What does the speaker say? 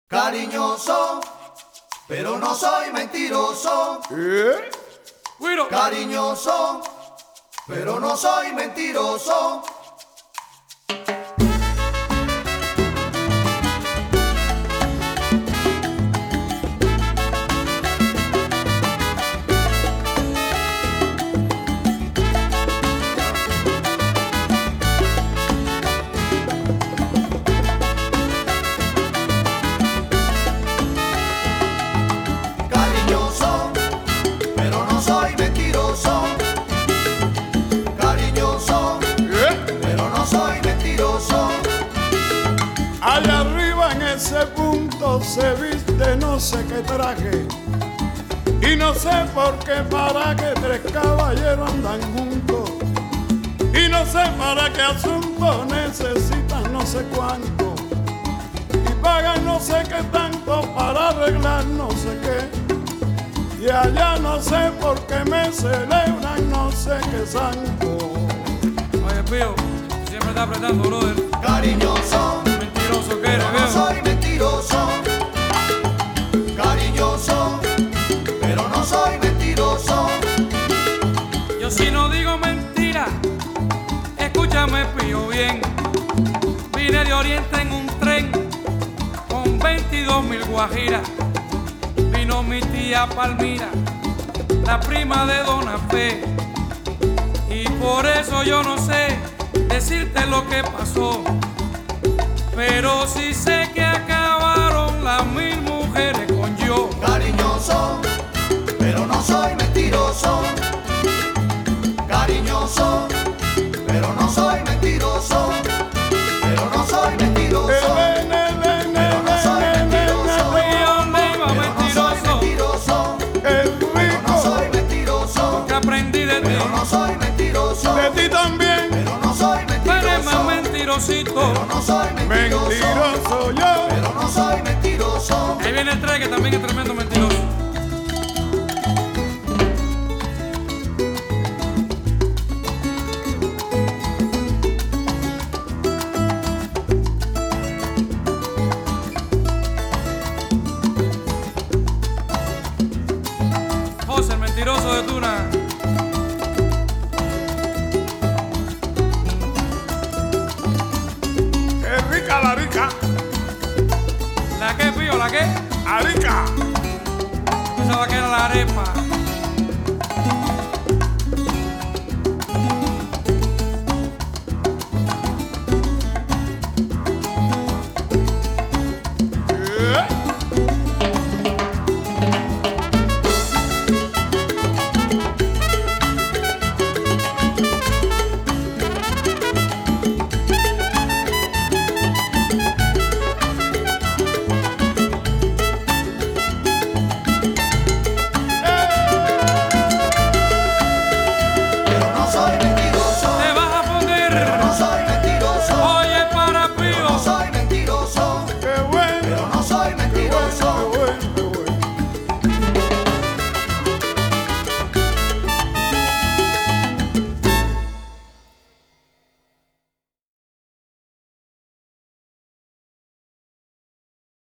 Cariñoso, pero no soy mentiroso. Cariñoso, pero no soy mentiroso. Allá arriba en ese punto se viste no sé qué traje, y no sé por qué para que tres caballeros andan juntos, y no sé para qué asunto necesitan no sé cuánto, y pagan no sé qué tanto para arreglar no sé qué, y allá no sé por qué me celebran no sé qué santo. Oye, Pío, siempre está apretando, brother. Cariñoso, mentiroso que eres, pero no soy mentiroso. Cariñoso, pero no soy mentiroso. Yo si no digo mentira, escúchame, Pío, bien. Vine de Oriente en un tren con 22.000 guajiras. Vino mi tía Palmira, la prima de Dona Fe, y por eso yo no sé decirte lo que pasó, pero sí sé que acabaron las 1000 mujeres con yo. Cariñoso, pero no soy mentiroso. Cariñoso, pero no soy mentiroso. Pero no soy mentiroso. Pero no soy mentiroso. Pero no soy mentiroso. Pero no soy mentiroso. Que aprendí de ti. Pero no soy mentiroso. De ti también. Pero no soy mentiroso. Eres más mentirosito. Pero no soy mentiroso. Mentiroso yo. Pero no soy mentiroso. Ahí viene el tren que también es tremendo mentiroso. José, el mentiroso de Tuna. Qué rica la rica. ¿La qué, Pío? ¿La qué? Arica. Pensaba que era la arepa. Yeah.